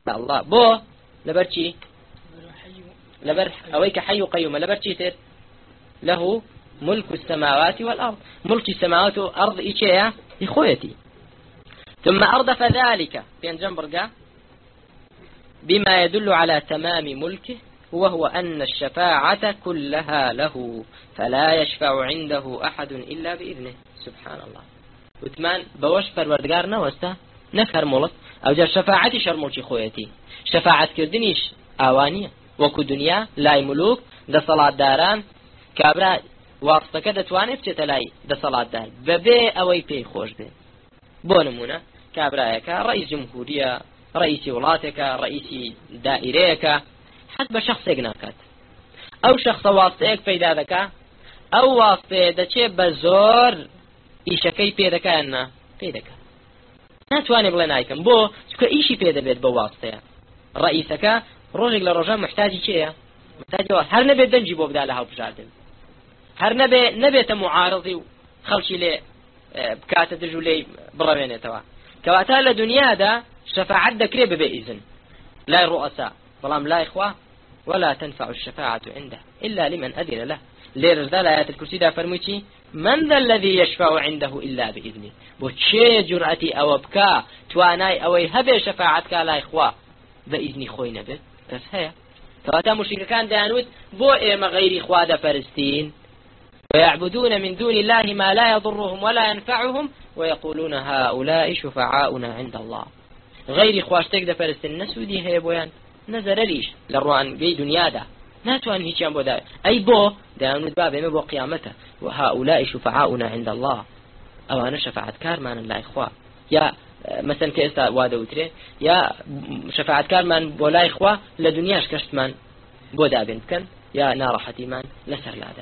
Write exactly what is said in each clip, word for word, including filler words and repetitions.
الله بو لبرشي لبر أويك حي قيوم لبرشي تر له ملك السماوات والأرض ملك السماوات والأرض إيشيا إخوتي ثم أردف ذلك في جنبرقا بما يدل على تمام ملكه وهو أن الشفاعة كلها له فلا يشفع عنده أحد إلا بإذنه سبحان الله وثمان بوش پروردگار نوستا نفر ملك أو جا شفاعتي شرموشي خويتي شفاعت كردنيش آوانية وكو دنيا لاي ملوك دا صلاة داران كابرا واسطەکە دەتوانێت بچێتە لای دەسەڵاتدار بەبێ ئەوەی پێی خۆش بێ بۆ نمونە کابرایەکە ڕئیس جمهوریە ڕئیسی وڵاتێکە ڕئیسی دائیرەیەکە حەت بە شەخصێک ناکات ئەو شەخصە واستەیەک پەیدا دەکا ئەو واستەیە دەچێت بە زۆر ئیشەکەی پێ دەکات نا پێ دەکات ناتوانێت بڵێ نایکەم بۆ چونکە ئیشی پێ دەبێت بە واستەیە ڕئیسەکە ڕۆژێک لە ڕۆژان محتاجی چێیە محتاجەوە هەر نەبێت دەنجی بۆ بدا لە هەڵبژاردن هەر نەبێ نەبێتە معارضی و خەڵکی لێ بکاتە دژ و لێی بڕەوێنێتەوە کەواتە لە دنیادا شەفاعەت دەکرێت ببێ ئیزن لای ڕوئەسا بەڵام لای خوا ولا تنفع الشفاعة عنده إلا لمن أذن له ليرزدا لآيات الكرسي دا فرموتي من ذا الذي يشفع عنده إلا بإذنه بوشي جرأتي أو بكا تواناي أو يهبي شفاعتك لا إخوة بإذن خوينا به بس هيا كواتا مشرك كان دانوت بو إيما غير إخوة دا فرستين ويعبدون من دون الله ما لا يضرهم ولا ينفعهم ويقولون هؤلاء شفعاؤنا عند الله غير إخواشتك دا فرستين نسودي هيا بويان نظر ليش لروان بي دنيا دا ناتوان هيچيان بو دا أي بو دانوت بابي ما بو قيامته وهؤلاء شفعاؤنا عند الله أو أنا شفاعت كارمان لا إخوة يا مثلا كيستا وادوتري يا شفاعت كارمان بو لا إخوة لدنياش كشتمان بو دا بنتكن يا نارحتي من لسر لادا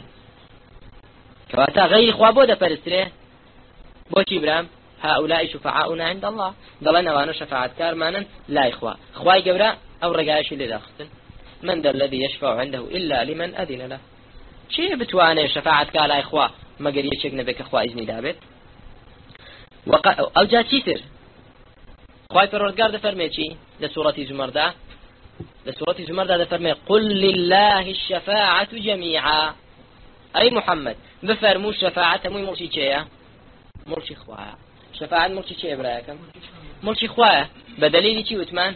كواتا غير إخوة بو دا فرستري بو چي برام هؤلاء شفعاؤنا عند الله ضلنا وانا شفاعت كارمان لا إخوة إخواي قبرا أو رقايش اللي داختن من ذا الذي يشفع عنده إلا لمن أذن له شيء بتواني شفاعت كالا إخوة ما قريت شكنا بك إخوة إذني دابت وق... أو جا تيتر خواهي فرورتقار ده فرمي چي لسورة زمر ده لسورة زمر ده, ده فرمي قل لله الشفاعة جميعا أي محمد بفرمو الشفاعة مو مرشي چيا مرشي خوايا شفاعة مرشي چيا برايكم مرشي خوايا بدليل چي وثمان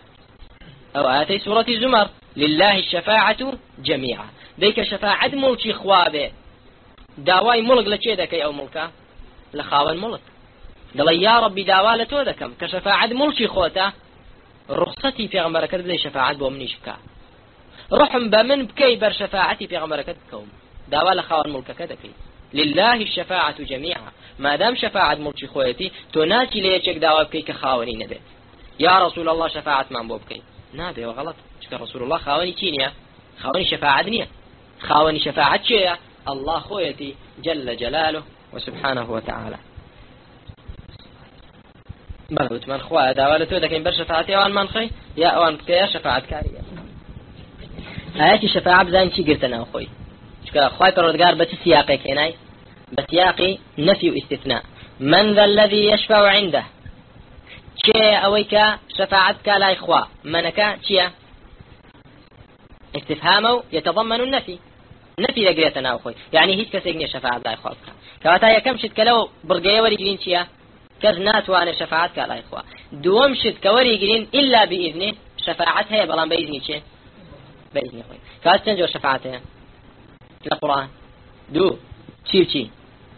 أو آتي سورة الزمر لله الشفاعة جميعا ديك شفاعة ملكي خوابه داواي ملك لچه دكي أو ملكا لخاون ملك دلي يا ربي داوا لتو دكم كشفاعة ملكي خوتا رخصتي في غمركت بدي شفاعة بومنيش بكا رحم بمن بكي بر شفاعتي في غمركت بكوم داوا لخاون ملكا كدكي لله الشفاعة جميعا ما دام شفاعة ملكي خوتي تناتي ليشك داوا بكي كخاوني نبي يا رسول الله شفاعة من بوبكي نابي وغلط شكر رسول الله خاوني تينيا خاوني شفاعة دنيا خاوني شفاعة شيئا الله خويتي جل جلاله وسبحانه وتعالى بلوت من خواه داوالتو دكين بر شفاعتي اوان من خي يا اوان بكيا شفاعة كارية هايتي شفاعة بزاين چي قرتنا اخوي شكرا خواهي پرودگار بس سياقي كيناي بسياقي نفي واستثناء من ذا الذي يشفع عنده چه اويك شفاعتك لا إخوة منك چيا استفهامه يتضمن النفي نفي لقريتنا أخوي يعني هيك كسيقني شفاعة لا إخوة كواتا يكم شد كلو برقية وريقلين چيا كذنات وانا شفاعتك لا إخوة دوم شد كوريقلين إلا بإذنه شفاعتها بلان بإذنه چه بإذنه أخوي كواتا تنجو شفاعتها في القرآن دو چي چي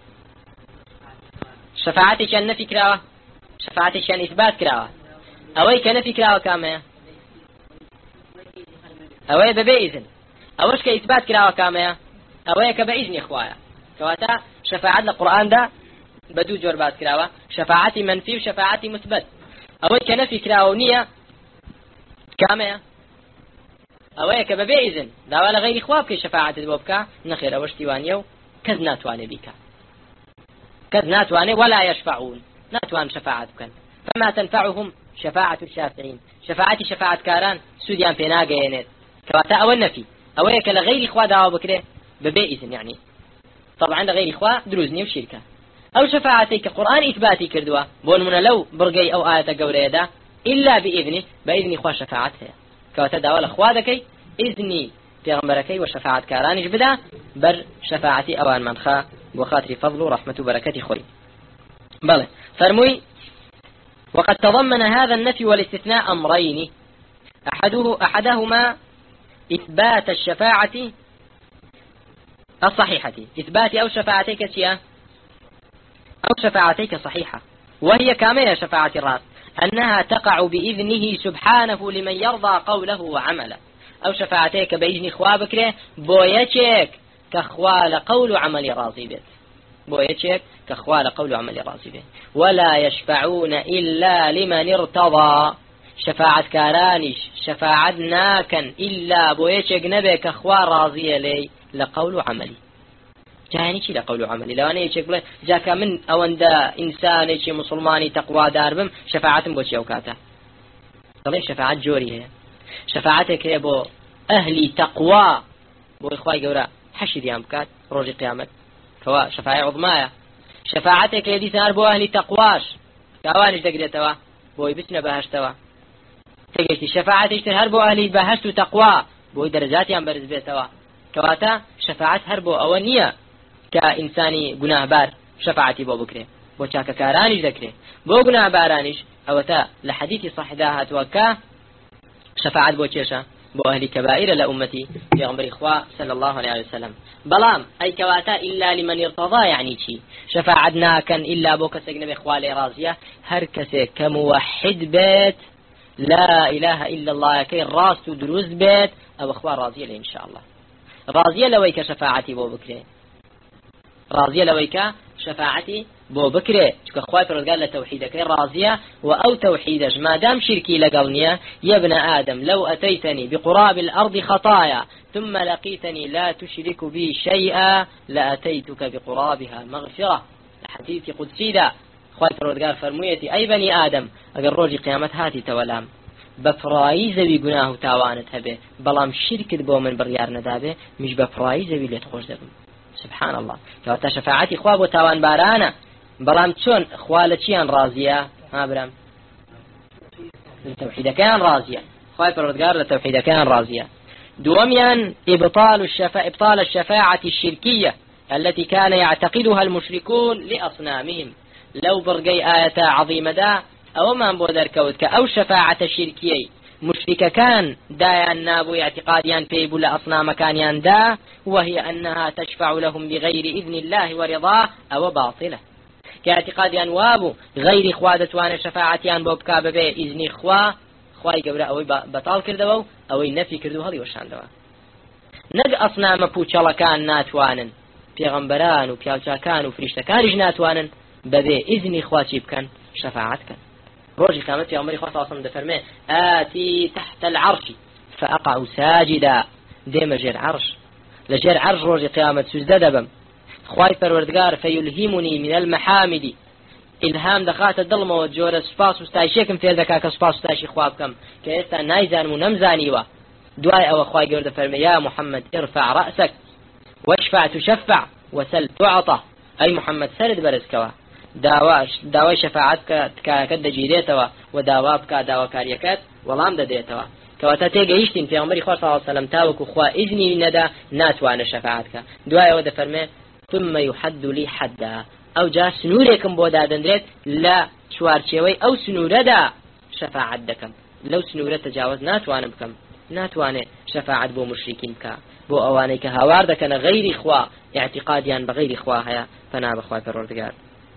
شفاعتي كان نفي كراوة شفاعتي كان إثبات كراوة أوي كان نفي كراوة كامية أوي ببإذن أوش كإثبات كراوة كامية أوي كبإذن إخوايا كواتا شفاعة القرآن ده بدو جربات كراوة شفاعتي منفي وشفاعتي مثبت أوي كنفي كراوة نية كامية أوي كببإذن داوالا غير إخواب كي شفاعة البوبكا نخير أوش تيوانيو كذ ناتواني بيكا كذ ناتواني ولا يشفعون ناتوان شفاعة كان فما تنفعهم شفاعة الشافعين شفاعتي شفاعة كاران سوديان بيناغا ينت كواتا أو النفي أو هيك لغير إخوة دعوة بكره ببئذن يعني طبعا لغير إخوة دروزني وشركة أو شفاعتي كقرآن إثباتي كردوا بون من لو برقي أو آية قوري دا إلا بإذنه بإذن خوا شفاعتها كواتداول أخوادكي إذني پیغمبركي وشفاعت كارانش بدا بر شفاعتي أوان من خا وخاطر فضل ورحمة وبركة خوي بله فرموي وقد تضمن هذا النفي والاستثناء أمرين أحده أحدهما إثبات الشفاعة الصحيحة إثبات أو شفاعتيك شيئا أو شفاعتيك صحيحة وهي كاملة شفاعة الراس أنها تقع بإذنه سبحانه لمن يرضى قوله وعمله أو شفاعتيك بإذن خوابك بويتشك كخوال قول عمل راضي بيت بويتشك كخوال قول عمل راضي بيت ولا يشفعون إلا لمن ارتضى شفاعة كارانش شفاعة ناكن إلا بويتشك نبي كخوال راضي لي لقول عملي جاني شي لقول عملي لو أنا يشك بلا جاك من أو عند إنسان شي مسلماني تقوى داربم شفاعة بوشي أوكاته طبعا شفاعة جوري هي شفاعتك هي بو أهلي تقوى بو إخوائي قولا حشد يام بكات روجي قيامت كوا شفاعة عظمايا شفاعتك هي دي سنار بو أهلي تقواش كوانش دقريتوا بو يبسنا بهشتوا تقشتي شفاعتك تنهر بو أهلي بهشت وتقوى بو درجات يام برز بيتوا كواتا شفاعت هربو أولية كإنساني قناه بار شفاعتي بو بكري بو شاك كارانش ذكري بو قناه بارانش أوتا لحديث صحداها توكا شفاعت بو تشيشا بو أهل كبائر لأمتي في غمر إخوة صلى الله عليه وسلم بلام أي كواتا إلا لمن ارتضى يعني شي شفاعتنا كان إلا بو كسجن إخوة رازية هر كسي كموحد بيت لا إله إلا الله كي راس دروز بيت أو إخوة رازية إن شاء الله راضية لويك شفاعتي بو بكري راضية لويك شفاعتي بو بكري شكا خواه فرد لتوحيدك راضية وأو توحيدك ما دام شركي لقلنيا يا ابن آدم لو أتيتني بقراب الأرض خطايا ثم لقيتني لا تشرك بي شيئا لأتيتك بقرابها مغفرة حديث قدسي دا خواه فرد فرمويتي أي بني آدم أقر روجي قيامت هاتي تولام بفرائي زوي قناه تاوانت هبه بلام شركت بو من بريار ندابه مش بفرائي زوي ليت خوش دبم سبحان الله كواتا شفاعتي خواب وتاوان بارانا بلام چون خوالتيان راضية ها برام التوحيد كان راضية خواب پروردگار للتوحيد كان راضية دوميا إبطال الشفاعة إبطال الشفاعة الشركية التي كان يعتقدها المشركون لأصنامهم لو برقي آية عظيمة دا أو ما بودر كودك أو شفاعة الشركية مشرك كان دايان نابو اعتقاديان بيبو لأصنام كانيان دا وهي أنها تشفع لهم بغير إذن الله ورضاه أو باطلة كاعتقاديان وابو غير خوادتوان شفاعتيان بو بكاب بي إذن إخوة خواهي قبل أوي بطال كردو أوي نفي كردو هذي وشان دوا نق أصنام بوچالا كان ناتوانن پیغمبران و پیالچاکان و فرشتکانش ناتوانن ببي إذن إخوة بكن شفاعتك روجي قامت يا عمري خاصة أصلا دفرمي آتي تحت العرش فأقع ساجدا ديما جير عرش لجير عرش روجي قيامة سجدة دبم خواي پروردگار فيلهمني من المحامد إلهام دخات الظلمة والجورة سباس وستايشيكم في ذكاك سباس وستايشي خوابكم كيستا نايزان ونمزاني و دعاء أو خواي قرد فرمي يا محمد ارفع رأسك واشفع تشفع وسل تعطى أي محمد سرد برزكوا داواش داوای شفاعت کە دەگیرێتەوە و داوا بکە داواکاریەکەت وەڵام دەدێتەوە کەواتە تێگەیشتین پێغەمبەری خوا صلی الله علیه و سلم تاوەکو خوا ئیزنی نەدا ناتوانە شەفاعت بکە دوایەوە دەفەرمێ ثم يحد لي حدا ئەو جا سنوورێکم بۆ دادەندرێت لە چوارچێوەی ئەو سنوورەدا شەفاعت دەکەم لەو سنوورە تەجاوز ناتوانم بکەم ناتوانێ شەفاعت بۆ مشریکین بکە بۆ ئەوانەی کە هاوار دەکەنە غەیری خوا اعتقادیان بە غەیری خوا هەیە فەنا بەخوای پەروەردگار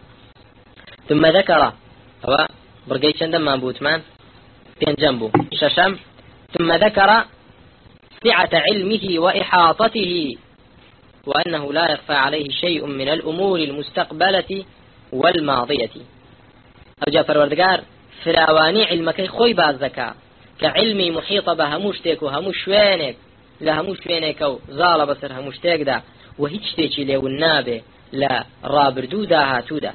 ثم ذكر هو برقي شندم ما بوتمان بين جنبه ششم ثم ذكر سعة علمه وإحاطته وأنه لا يخفى عليه شيء من الأمور المستقبلة والماضية أرجع فروردقار فراواني علمك خوي باز ذكاء كعلمي محيطة بهموشتك وهموشوينك لهموشوينك وزال بصر هموشتك دا وهيجتك لو النابه لا رابردو دا هاتو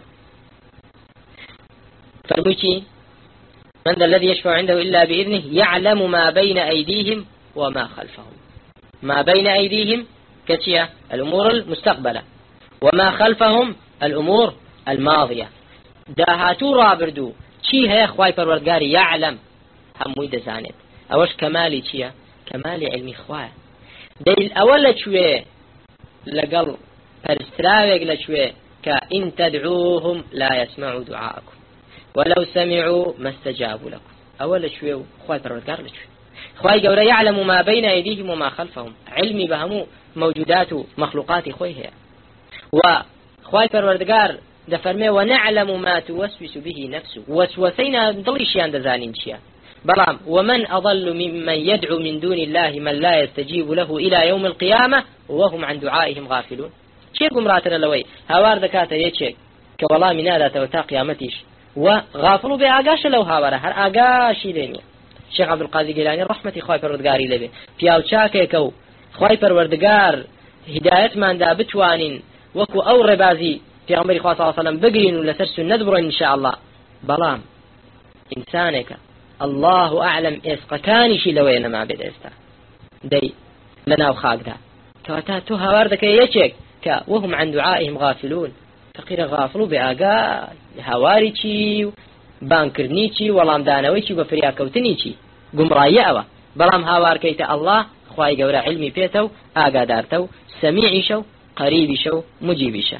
فرميتي من ذا الذي يشفع عنده إلا بإذنه يعلم ما بين أيديهم وما خلفهم ما بين أيديهم كتيا الأمور المستقبلة وما خلفهم الأمور الماضية داهاتو رابردو چی هەیە خوای پەروەردگار يعلم هەمووی دەزانێت ئەوەش کەمالی چییە کەمالی علمی خوایە دەیل ئەوە لەکوێ لەگەڵ پەرستراوێک لەکوێ کە إن تدعوهم لا يسمعوا دعاءكم ولو سمعوا ما استجابوا لكم ئەوە لەکوێ و خوای پەروەردگار لەکوێ خوای گەورە يعلم ما بين أيديهم وما خلفهم علمی بە هەموو موجودات و مخلوقاتی خۆی هەیە و خوای پەروەردگار دەفەرمێ ونعلم ما توسوس به نفسه وسوسينا دڵیشیان دەزانین چییە بەڵام ومن أضل ممن يدعو من دون الله من لا يستجيب له إلى يوم القيامة وهم عن دعائهم غافلون چێ گومڕاترە لەوەی هاوار دەکاتە یەکێک کە وەڵامی ناداتەوە تا قیامەتیش و غافڵ و بێ ئاگاشە لەو هاوارە هەر ئاگاشی لێ نییە شێخ عەبدولقادر گیلانی ڕەحمەتی خوای پەروەردگاری لەبێ پیاو چاکێکە و خوای پەروەردگار هیدایەتماندا بتوانین وەکو ئەو ڕێبازی پێغەمبەری خوا صلی الله علیه و سلم بگرین و لەسەر سنت بڕۆین ان شاء الله بەڵام ئینسانێکە الله أعلم ئێسقەکانیشی لەوەیە نەما بێت ئێستا دەی لەناو خاکدا کەواتە تۆ هاوار دەکەی یەکێک کە وهم عن دعائهم غافلون فقير غافل و بێ ئاگای هاواری چی و بانکردنی چی وەڵامدانەوەی چی بە فریاکەوتنی چی گومڕاییە ئەوە بەڵام هاوارکەیتە الله خوای گەورە علمی پێتە و ئاگادارتە و سەمیعیشە و قەریبیشە و مجیبیشە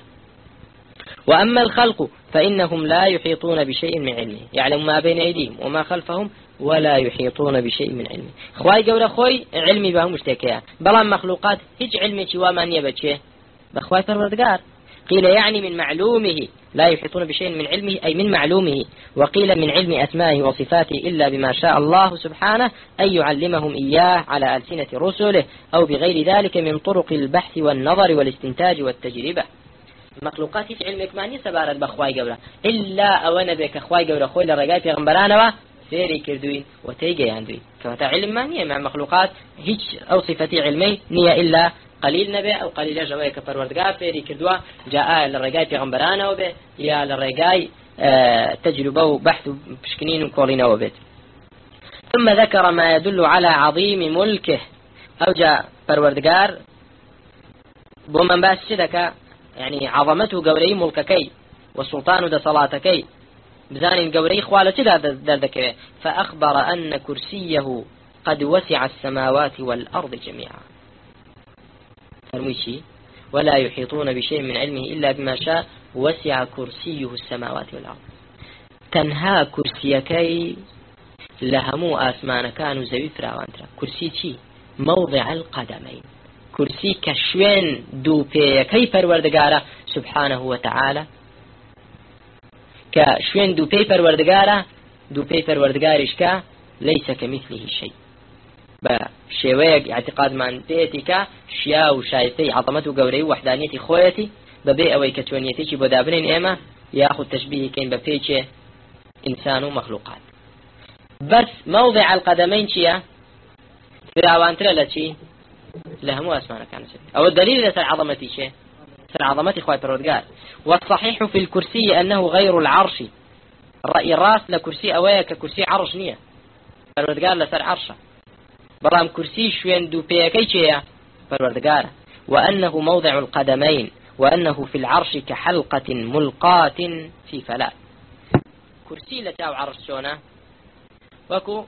وأما الخلق فإنهم لا يحيطون بشيء من علمه يعلم ما بين أيديهم وما خلفهم ولا يحيطون بشيء من علمه خواي جورا خوي علمي بهم مشتكيا بلان مخلوقات هج علمي وما نيبتشه بخواي پروردگار قيل يعني من معلومه لا يحيطون بشيء من علمه أي من معلومه وقيل من علم أسمائه وصفاته إلا بما شاء الله سبحانه أن يعلمهم إياه على ألسنة رسله أو بغير ذلك من طرق البحث والنظر والاستنتاج والتجربة مخلوقات هیچ علمێک مانی سەبارەت بە خوای گەورە إلا ئەوە نەبێ کە خوای گەورە خۆی لە ڕێگای پێغەمبەرانەوە فێری کردوین و تێیگەیاندوین کەواتە علممان نییە مع مخلوقات هیچ ئەو صفەتی علمەی نییە إلا قلیل نەبێ ئەو قلیلەش ئەوەیە کە پەروەردگار فێری کردووە جا ئایا لە ڕێگای پێغەمبەرانەوە بێ یا لە ڕێگای تەجروبە و بەحث و پشکنین و کۆڵینەوە بێت ثم ذكر ما يدل على عظيم ملكه أو جاء پەروەردگار بۆ من باس چ دەکا يعني عظمته قوري ملككي والسلطان دا صلاتكي بزانين قوري خوالة دردكي فأخبر أن كرسيه قد وسع السماوات والأرض جميعا فرميشي ولا يحيطون بشيء من علمه إلا بما شاء وسع كرسيه السماوات والأرض تنها كرسيكي لهمو آسمان كانوا زوي فراوانترا كرسي چي موضع القدمين كرسي كشوين دوبيكي پروردگارا سبحانه وتعالى كشوين دوبي پروردگارا دوبي پروردگارش كا ليس كمثله شيء بشويق اعتقاد من بيتك شيا وشايتي عظمته قوري وحدانيتي خويتي ببي اوي كتونيتي بودابنين ايما ياخذ تشبيه كين ببيتش انسان ومخلوقات بس موضع القدمين شيا فراوانترا لشي لهم أسمانا كان سبيل أو الدليل لسر عظمتي شيء سر عظمتي خواهي پروردگار والصحيح في الكرسي أنه غير العرش الرأي الراس لكرسي أويا ككرسي عرش نية پروردگار لسر عرشه برام كرسي شوين دو بيكي شيء پروردگار وأنه موضع القدمين وأنه في العرش كحلقة ملقاة في فلاة كرسي لتاو عرش شونا وكو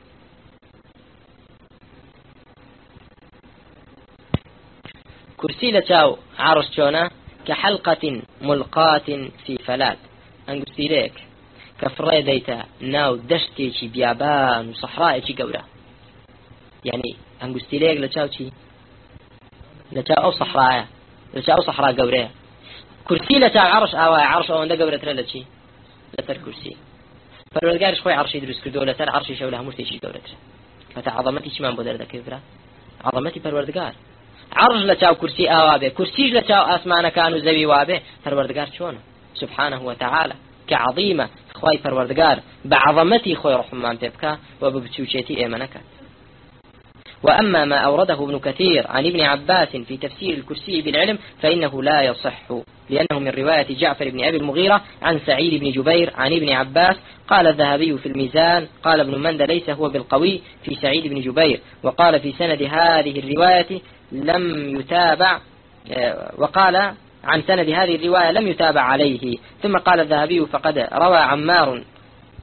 كرسي لتاو عرش شونا كحلقة ملقاة في فلات أنقصي ليك كفري ديتا ناو دشتي بيابان وصحراء قورا يعني أنقصي ليك لتاو شي لتاو أو صحراء لتاو أو صحراء قورا كرسي لتاو عرش أو عرش أو أندا قورا ترى لتشي لتر كرسي فالوالقارش خوي عرشي دروس كردو لتر عرشي شولها مرتشي قورا ترى فتعظمتي شمان بودر ذا كبرا عظمتي بالوردقار عرش لتاو كرسي آوابه كرسيج لتاو آسمان كانوا زوي وابه فالوردقار شونه سبحانه وتعالى كعظيمة خواي فالوردقار بعظمتي خوي رحمان بيبكا وببتوشيتي إيمانك وأما ما أورده ابن كثير عن ابن عباس في تفسير الكرسي بالعلم فإنه لا يصح لأنه من رواية جعفر بن أبي المغيرة عن سعيد بن جبير عن ابن عباس قال الذهبي في الميزان قال ابن مندى ليس هو بالقوي في سعيد بن جبير وقال في سند هذه الرواية لم يتابع وقال عن سند هذه الرواية لم يتابع عليه ثم قال الذهبي فقد روى عمار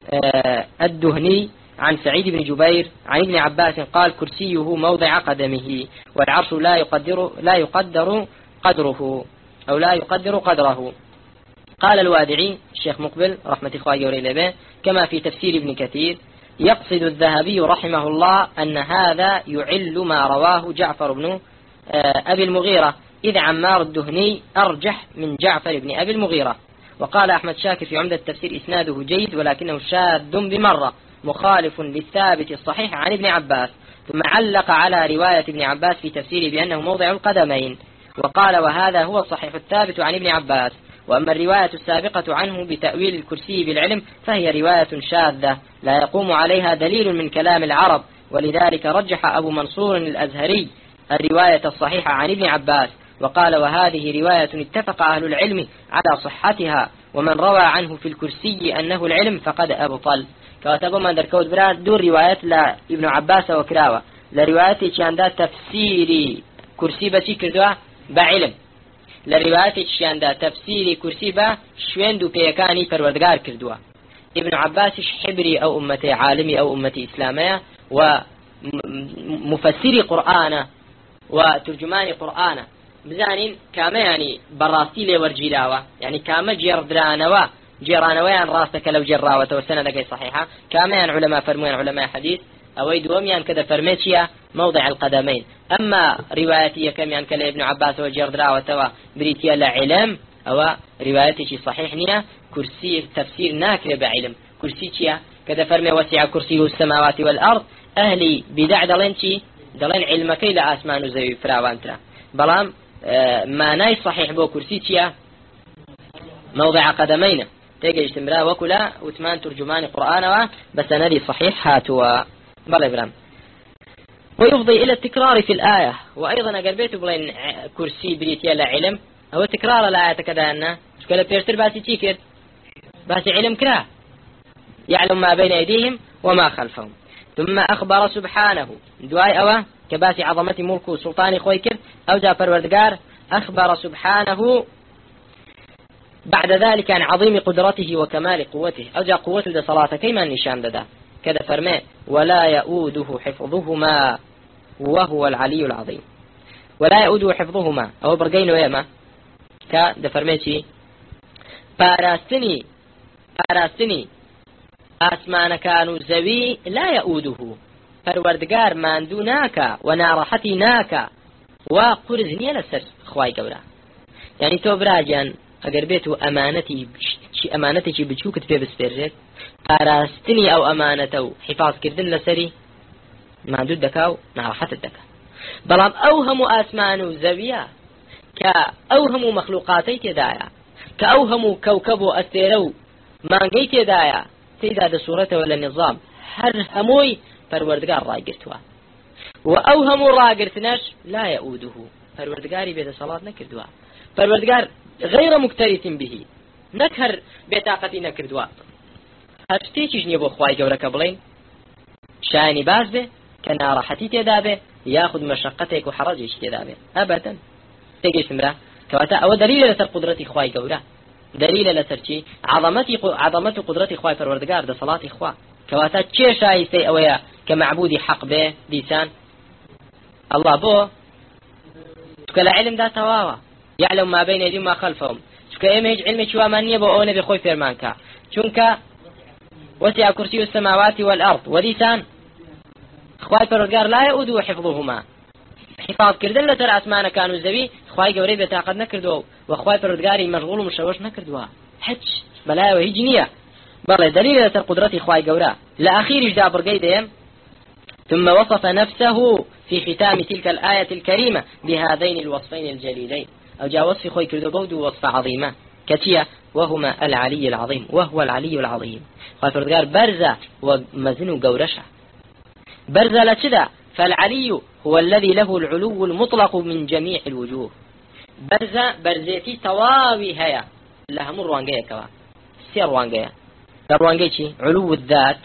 الدهني عن سعيد بن جبير عن ابن عباس قال كرسيه موضع قدمه والعرش لا يقدر لا يقدر قدره أو لا يقدر قدره. قال الوادعي الشيخ مقبل رحمة الله وريله كما في تفسير ابن كثير يقصد الذهبي رحمه الله أن هذا يعل ما رواه جعفر بن أبي المغيرة إذ عمار الدهني أرجح من جعفر بن أبي المغيرة. وقال أحمد شاكر في عمدة التفسير إسناده جيد ولكنه شاذ بمرة مخالف للثابت الصحيح عن ابن عباس. ثم علق على رواية ابن عباس في تفسيره بأنه موضع القدمين وقال وهذا هو الصحيح الثابت عن ابن عباس. وأما الرواية السابقة عنه بتأويل الكرسي بالعلم فهي رواية شاذة لا يقوم عليها دليل من كلام العرب، ولذلك رجح أبو منصور الأزهري الرواية الصحيحة عن ابن عباس وقال وهذه رواية اتفق أهل العلم على صحتها ومن روى عنه في الكرسي أنه العلم فقد أبطل. كاتبوا من دركود براد دور روايات لابن عباس وكراوة لرواياتي كان تفسيري كرسي بشي كردوا بعلم لرواياتي كان تفسيري كرسي با شويندو بيكاني پروردگار كردوا. ابن عباس حبري أو أمتي عالمي أو أمتي إسلامية ومفسري قرآن وترجماني قرآن بزانين كاما يعني براستي لي ورجلاوة يعني كاما جردرانوا جيرانويان راسك لو جراوة وسندك صحيحة كاما يعني علماء فرموين علماء حديث أو دوميان كذا فرميتشيا موضع القدمين. أما روايتي كم يعني كلا ابن عباس وجردراوة بريتيا لعلم أو روايتي صحيح نيا كرسي تفسير ناكل بعلم كرسي تيا كذا فرمي وسع كرسيه السماوات والأرض أهلي بدع دلنتي دلن علمك إلى أسمان وزوي فراوانترا بلام آه ما ناي صحيح بو كرسي تيا موضع قدمين تيجي اجتمرا وكلا وثمان ترجمان قرآن بس ندي صحيح هاتوا بلا برام. ويفضي إلى التكرار في الآية وأيضا قربيت بلين كرسي بريتيا لعلم أو تكرار الآية كذا أنه شكله بيرتر باسي تيكر باسي علم كراه يعلم ما بين أيديهم وما خلفهم. ثم أخبر سبحانه دعاء أوى كباسي عظمة ملك وسلطان خويكر أو جاء فروردقار أخبر سبحانه بعد ذلك عن عظيم قدرته وكمال قوته أو جاء قوته دا صلاة كيما النشان دا كذا فرمي ولا يؤوده حفظهما وهو العلي العظيم. ولا يؤوده حفظهما أو برقين ويما كذا فرميتي باراستني باراستني أسمان كانوا زوي لا يؤوده فروردقار ماندوناك ونارحتناك وقرزني لسر خواي قولا يعني تو براجان اگر بيتو امانتي شي امانتي بچوكت في بسبرجت باراستني او امانته حفاظ كردن لسري ماندو دكاو نارحت الدكا بلام اوهم اسمان زويا كاوهم مخلوقاتي تدايا كاوهم كوكب استيرو مانجي تدايا تيدا دا صورته ولا النظام هر هموي فروردقار راقرتوا وأوهم راقرتناش لا يؤوده فروردقاري بيت صلاة نكردوا فروردقار غير مكترث به نكهر بطاقتي نكردوا هرشتيش نيبو خواي جورك بلين شاني باز به كنا راحتي تدابه ياخذ مشقتك وحرجك تدابه أبدا تيجي سمرا كواتا أو دليل لسر قدرتي خواي جورا دليل لسرتي عظمتي عظمة قدرتي خواي فروردقار ده صلاة خوا كواتا تشي شايستي أويا كمعبودي حق به ديسان الله بو كلا علم ذا تواوا يعلم ما بين يديهم ما خلفهم شكا يمهج علم شوا مانية بو أونا بخوي فرمانكا شنكا وسع كرسي السماوات والأرض وديسان خواي فروردقار لا يؤودوا حفظهما حفاظ كردن لتر أسمانا كانوا زوي خواي قوري بتاقد نكردوا وخواي فروردقاري مشغول ومشوش نكردوا حج بلايا وهي جنية بل دليل لتر قدرتي خواي قورا لأخير جدا برقيدهم. ثم وصف نفسه في ختام تلك الآية الكريمة بهذين الوصفين الجليلين أو جاء وصف خوي كردو بودو وصف عظيمة كتية وهما العلي العظيم وهو العلي العظيم. خواي فروردقار برزة ومزن قورشة برزة لتدا فالعلي هو الذي له العلو المطلق من جميع الوجوه برزة برزيتي تواوي هيا لها مر وانجية كوا سير وانجية وانجية علو الذات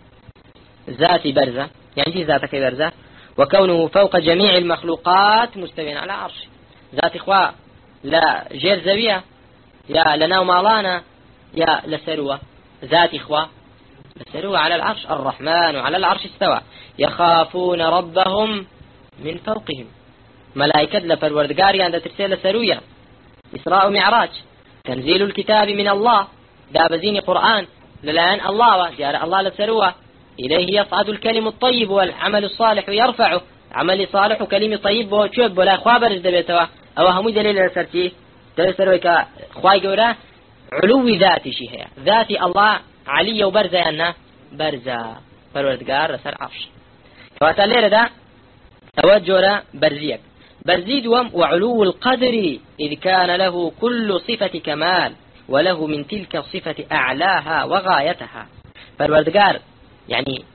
ذاتي برزة يعني ذاتك برزة وكونه فوق جميع المخلوقات مستوين على عرش ذات إخوة لا جير زوية يا لنا ومالانا يا لسروة ذات إخوة بسروا على العرش الرحمن على العرش استوى يخافون ربهم من فوقهم ملائكة لپروردگار عند ترسل سرويا إسراء ومعراج تنزيل الكتاب من الله دابزين قرآن للآن الله جار الله لسروا إليه يصعد الكلم الطيب والعمل الصالح يرفعه عمل صالح وكلمة طيب وشوب ولا خوابرز دبيتوا أو هم دليل لسرتي دليل سرويك خواي قورا علو ذاتي شيء ذاتي الله علي وبرزة أنه برزة پروردگار لسر عرش كواتا ليلة دا توجه برزيك برزي دوم وعلو القدر إذ كان له كل صفة كمال وله من تلك الصفة أعلاها وغايتها پروردگار يعني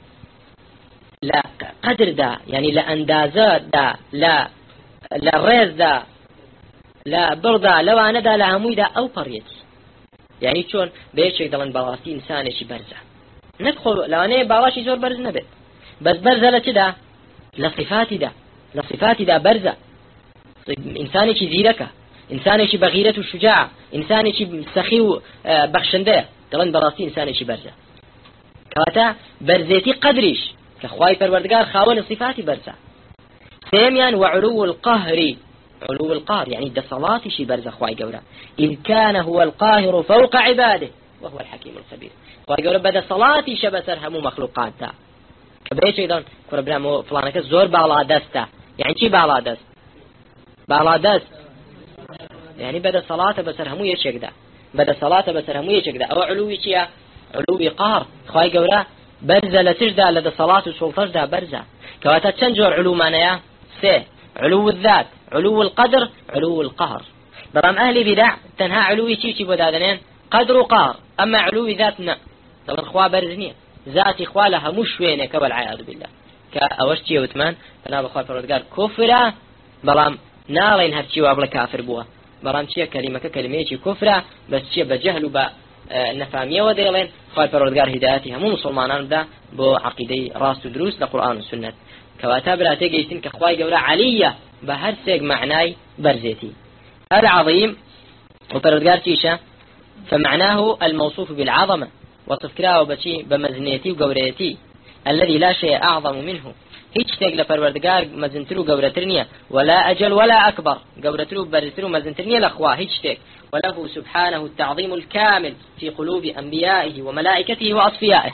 لا قدر دا يعني لا اندازات دا لا لا ريز دا لا بردا لو أنا دا لا هموي دا أو قريتي يعني شون بيشك دلن براسي إنسان شي برزة ندخل لو أنا براشي زور برز نبت بس برزة لتدا لصفاتي دا لصفاتي دا برزة إنسان شي زيركة إنسان شي بغيرة وشجاعة إنسان شي سخي بخشنده دلن براسي إنسان شي برزة كواتا برزيتي قدريش كخواي پروردگار خاون صفاتي برزة سيميان وعلو القهر علو القهر يعني ده صلاتي شي برزة خواي قولا إذ كان هو القاهر فوق عباده وهو الحكيم الخبير خواي قولا بدا صلاتي شبسر همو مخلوقات دا كبريش ايضا كورا برامو فلانك زور بالا دستا يعني چي بالا دست بالا دست يعني بدا صلاة بسر همو يشك دا بدا صلاة بسر همو يشك دا او علوي چيا علوي قهر خواي قولا برزة لتجدا لدى صلاة وسلطش دا برزة كواتا تنجور علو مانيا سي علو الذات علو القدر علو القهر برام أهل بدع تنها علوي تيشي بودادنين قدر وقهر أما علوي ذاتنا طبعا خوا برزنية ذاتي خوا لها مش وينك والعياذ بالله كأوشتي وثمان فنا بخوا فرودقار كفرة برام نالين هرشي وابلا كافر بوها برام تشي كلمة كلمة كفرة بس تشي بجهل وبا نفامية وديلين خوا فرودقار هدايتها مو مسلمانان بدا بو عقيدي راس دروس لقرآن والسنة كواتا براتي جيتين كخواي قولا علية بهر سيق معناي برزيتي العظيم وبردقار تيشا فمعناه الموصوف بالعظمة وصف كراو بشي بمزنيتي وقوريتي الذي لا شيء أعظم منه هيك تقل پروردگار مزنترو قورترنيا ولا أجل ولا أكبر قورترو برزترو مزنترنيا لأخواه هيك تقل وله سبحانه التعظيم الكامل في قلوب أنبيائه وملائكته وأصفيائه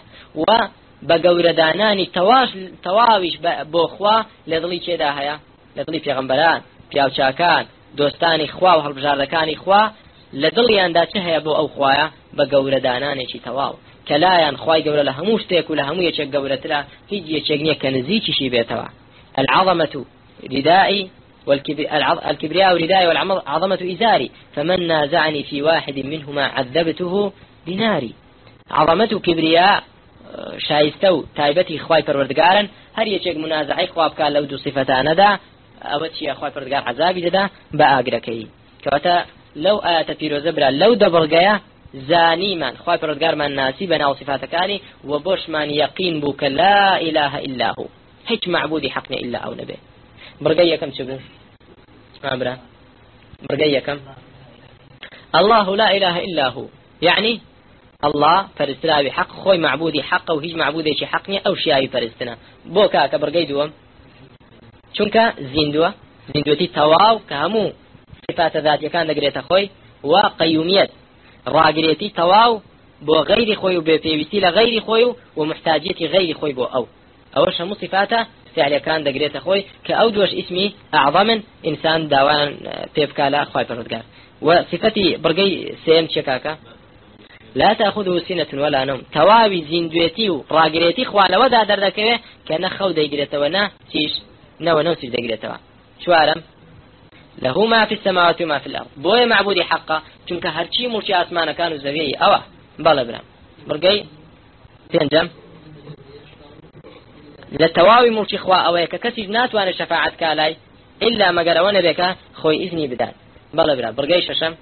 وبقورداناني تواش تواوش بأخواه لذلي چه داهيا لذلي في غنبران في أوشاكان دوستاني خوا وهالبجاردكاني خوا لدڵیان دا چه هەیە بۆ ئەو خوایە بە گەورەدانانێکی تەواو کە لایەن خوای گەورە لە هەموو شتێک و لە هەموو یەکێک گەورەترە هیچ یەکێک نییە کە نزیکیشی بێتەوە العظمة ردائي والكبرياء ردائي والعظمة إزاري فمن نازعني في واحد منهما عذبته بناري عظمة كبرياء شایستە و تایبەتی خوای پەروەردگارن هەر یەکێک منازعەی خوا بکات لەو دوو سیفەتانەدا ئەوە چیە خوای پەروەردگار عەزابی دەدا بە ئاگرەکەی کەواتە لو آيات پیرۆزە برا لو دەبڕگەیە زانیمان خوای پەروەردگارمان ناسی بە ناو صفاتەکانی و بۆشمان یەقین بوو کە لا إله إلا هو هیچ معبودی حق نییە إلا ئەو نەبێ بڕگەی یەکەم چ بوو برا بڕگەی یەکەم الله لا إله إلا هو يعني الله پەرستراوی حق خۆی معبودی حق و هیچ معبودێکی حق نییە ئەو شیاوی پەرستنە بۆ کاکە بڕگەی دووەم چونکە زیندووە زیندوەتی تەواو کە هەموو صفات ذاتیەکان دەگرێتە خۆی و قەیومیەت ڕاگرێتی تەواو بۆ غەیری خۆی و بێپێویستی لە غەیری خۆی و و محتاجیەتی غەیری خۆی بۆ ئەو ئەوەش هەموو صفاتە فعلەکان دەگرێتە خۆی کە ئەو دووەش ئیسمی ئەعظەمن ئینسان داوان پێ بکا لە خوای پەروەردگار و صفەتی بڕگەی سێم چیە کاکە لا تأخذه سنة ولا نوم تواوي زیندوێتی و ڕاگرێتی خوا لەوەدا دەردەکەوێ کە نە خەو دەیگرێتەوە نە چیش نەوە نەوسیش دەگرێتەوە چوارم له ما في السماوات وما في الأرض بوي معبودي حقا چونك هرچی موشي آسمان كانوا زوية أوه بلا برام برقي تنجم لتواوي موشي خوا أويك كسي ناتوان شفاعت كالاي إلا مقرون بك خوي إذني بداد بلا برام برقي ششم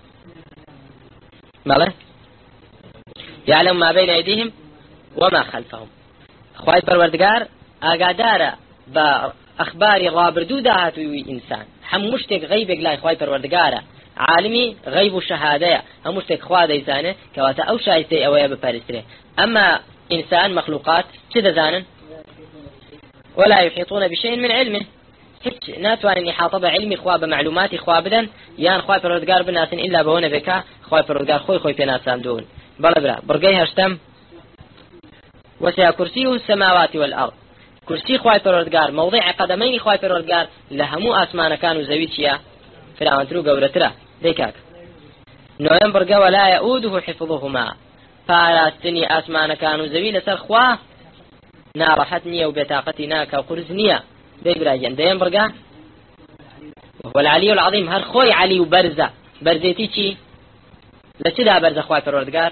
بلا يعلم ما بين أيديهم وما خلفهم خواهي پروردگار آقادارا با أخباري رابردو داهاتوي إنسان هم مشتك غيبك لا خواهي پروردگارا عالمي غيب الشهادة هم مشتك خواه ديزانه كواتا أو شايستي أويا بپارستره أما إنسان مخلوقات كذا زانا ولا يحيطون بشيء من علمه هيك ناتوان إحاطة بعلمي خوا بمعلومات خوا بدن يان خوا پروردگار بناسن إلا بهونه بك خوا پروردگار خوي خوي بناسان دون بلا بلا برقي هشتم وسع كرسيه السماوات والأرض كرسي خوا پروردگار موضع قدمين خوا پروردگار لهمو آسمان كانوا زويتيا فرعونترو قورترا ديكاك نوين برقا ولا يؤوده حفظهما فاراستني آسمان كانوا زوي لسر خوا نارحتني وبطاقتنا كقرزنيا بيبراجن دين برقا وهو العلي العظيم هر خوي علي وبرزة برزيتي چي لچدا برزة خواهي پروردگار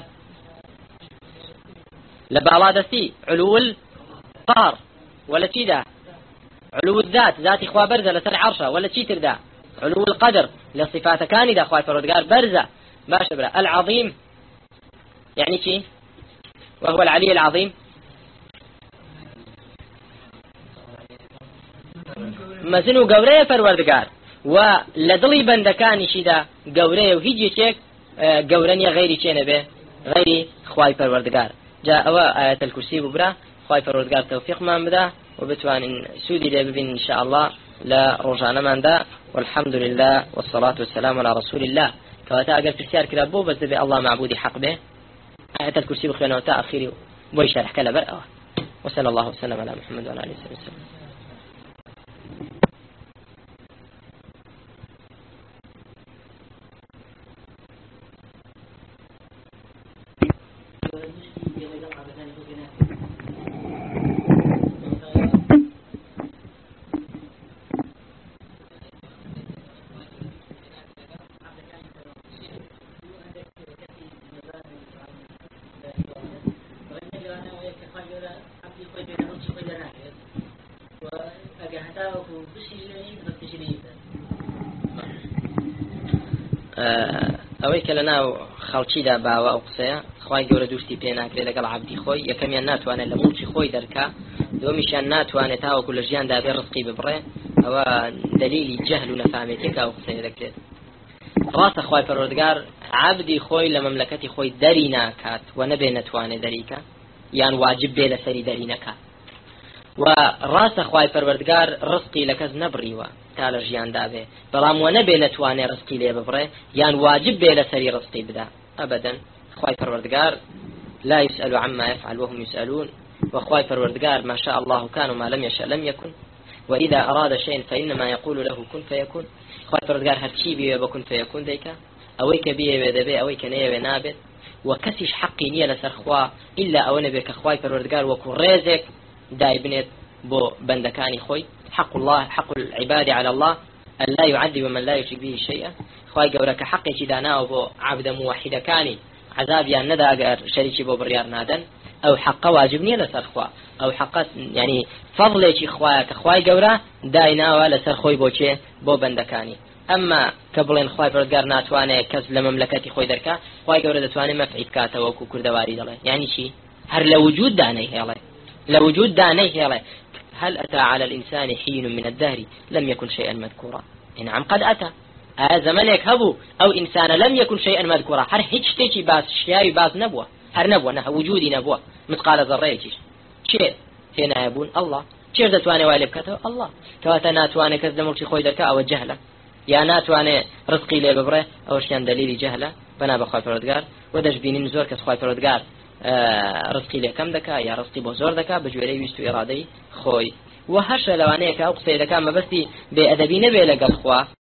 لبالا دستي علو القهر ولا چي دا علو الذات ذاتي خواهي برزة لسر عرشة ولا چي تردا علو القدر لصفات كاني دا خواهي پروردگار برزة ما شبرا العظيم يعني چي وهو العلي العظيم مزن و گەورەیە پەروەردگار و لە دڵی بەندەکانیشیدا گەورەیە و هیچ یەکێک گەورە نییە غەیری چێ نەبێ غەیری خوای پەروەردگار جا ئەوە ئاەت الکورسی ببرا خوای پەروەردگار تەوفیقمان بدا و بتوانین سوودی لێ ببین ان شاء الله لە ڕۆژانەماندا والحمد لله والصلاة والسلام على رسول الله کەواتە ئەگەر پرسیار کرا بۆ بەس دەبێ الله معبودی حق بێ ئاەت الکورسی بخوێنەوە تا ئەخیری و بۆی شەرحکە لەبەر ئەوە وصلى الله وسلم على محمد وعلى آله وسلم ئەوەی کە لەناو خەڵکیدا باوە ئەو قسەیە خوای گەورە دوستی پێ ناکرێت لەگەڵ عەبدی خۆی یەکەمیان ناتوانێت لە موڵکی خۆی دەرکا دومیشیان ناتوانێت تاوەکو لە ژیاندا بێ ڕزقی ببڕێ ئەوە دلیلی جەهل و نەفامێتیەکە ئەو قسەیە دەکرێت ڕاستە خوای پەروەردگار عەبدی خۆی لە مەملەکەتی خۆی دەری ناکات و نەبێ نەتوانێت دەریکە یان واجب بێ لەسەری دەری نەکات و ڕاستە خوای پەروەردگار ڕزقی لە کەس نەبڕیوە تا لە ژیاندا بێ بەڵام وە نەبێ نەتوانێ ڕزقی لێ ببڕێ یان واجب بێ لەسەری ڕزقی بدا ئەبەدەن خوای پەروەردگار لا يسأل عما يفعل وهم يسألون وخواي پروردگار ما شاء الله كان وما لم يشاء لم يكن وإذا أراد شيء فإنما يقول له كن فيكون خواي پروردگار هر چی بيه بكن فيكون ديكا أويك بيه ودبي أويك نيه ونابد وكسش حقي نيه لسر خوا إلا أو نبيك خواي پروردگار وكو رزق داي بنت بو بندكاني خوي حق الله حق العباد على الله أن لا يعذب من لا يشرك به شيئا خواي قولك حقي كدانا وبو عبد موحد كاني عذاب يا ندى أجر شريكي بو بريار نادن أو حق واجبني لسر خوا أو حق يعني فضلك خواك خواي قورا داينا ولا سر خوي بوچه بو بندكاني أما قبلين خواي پروردگار ناتوانه كز لمملكتي خوي دركا خواي قورا دتوانه مفعيد كاتا وكو كردواري دله يعني شي هر لوجود داني هيله لوجود داني هيله هل أتى على الإنسان حين من الدهر لم يكن شيئا مذكورا نعم قد أتى آه زمانك هبو أو إنسان لم يكن شيئا مذكورا هر هيك تيجي باس شياي باس نبوة هر نبوة نه وجودي نبوة مثقال ذرة شيء هنا يبون الله شير دتواني والي بكته الله كواتا ناتواني كذا شي خوي دركا أو جهلة يا ناتواني رزقي لي ببره أو شيان دليلي جهلة بنا بخواي پروردگار ودش بينين زور كس خواي پروردگار آه رزقي لي كم دكا يا رزقي بزور دكا بجوري ويستو إرادي خوي وهرش لوانيك أو قصيدة كان ما بس بأدبي نبي لقى الخوا